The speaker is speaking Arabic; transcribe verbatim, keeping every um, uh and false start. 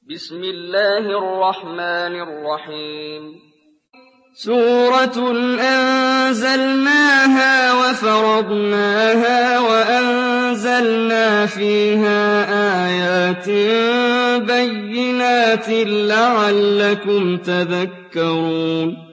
بسم الله الرحمن الرحيم سورة أنزلناها وفرضناها وأنزلنا فيها آيات بينات لعلكم تذكرون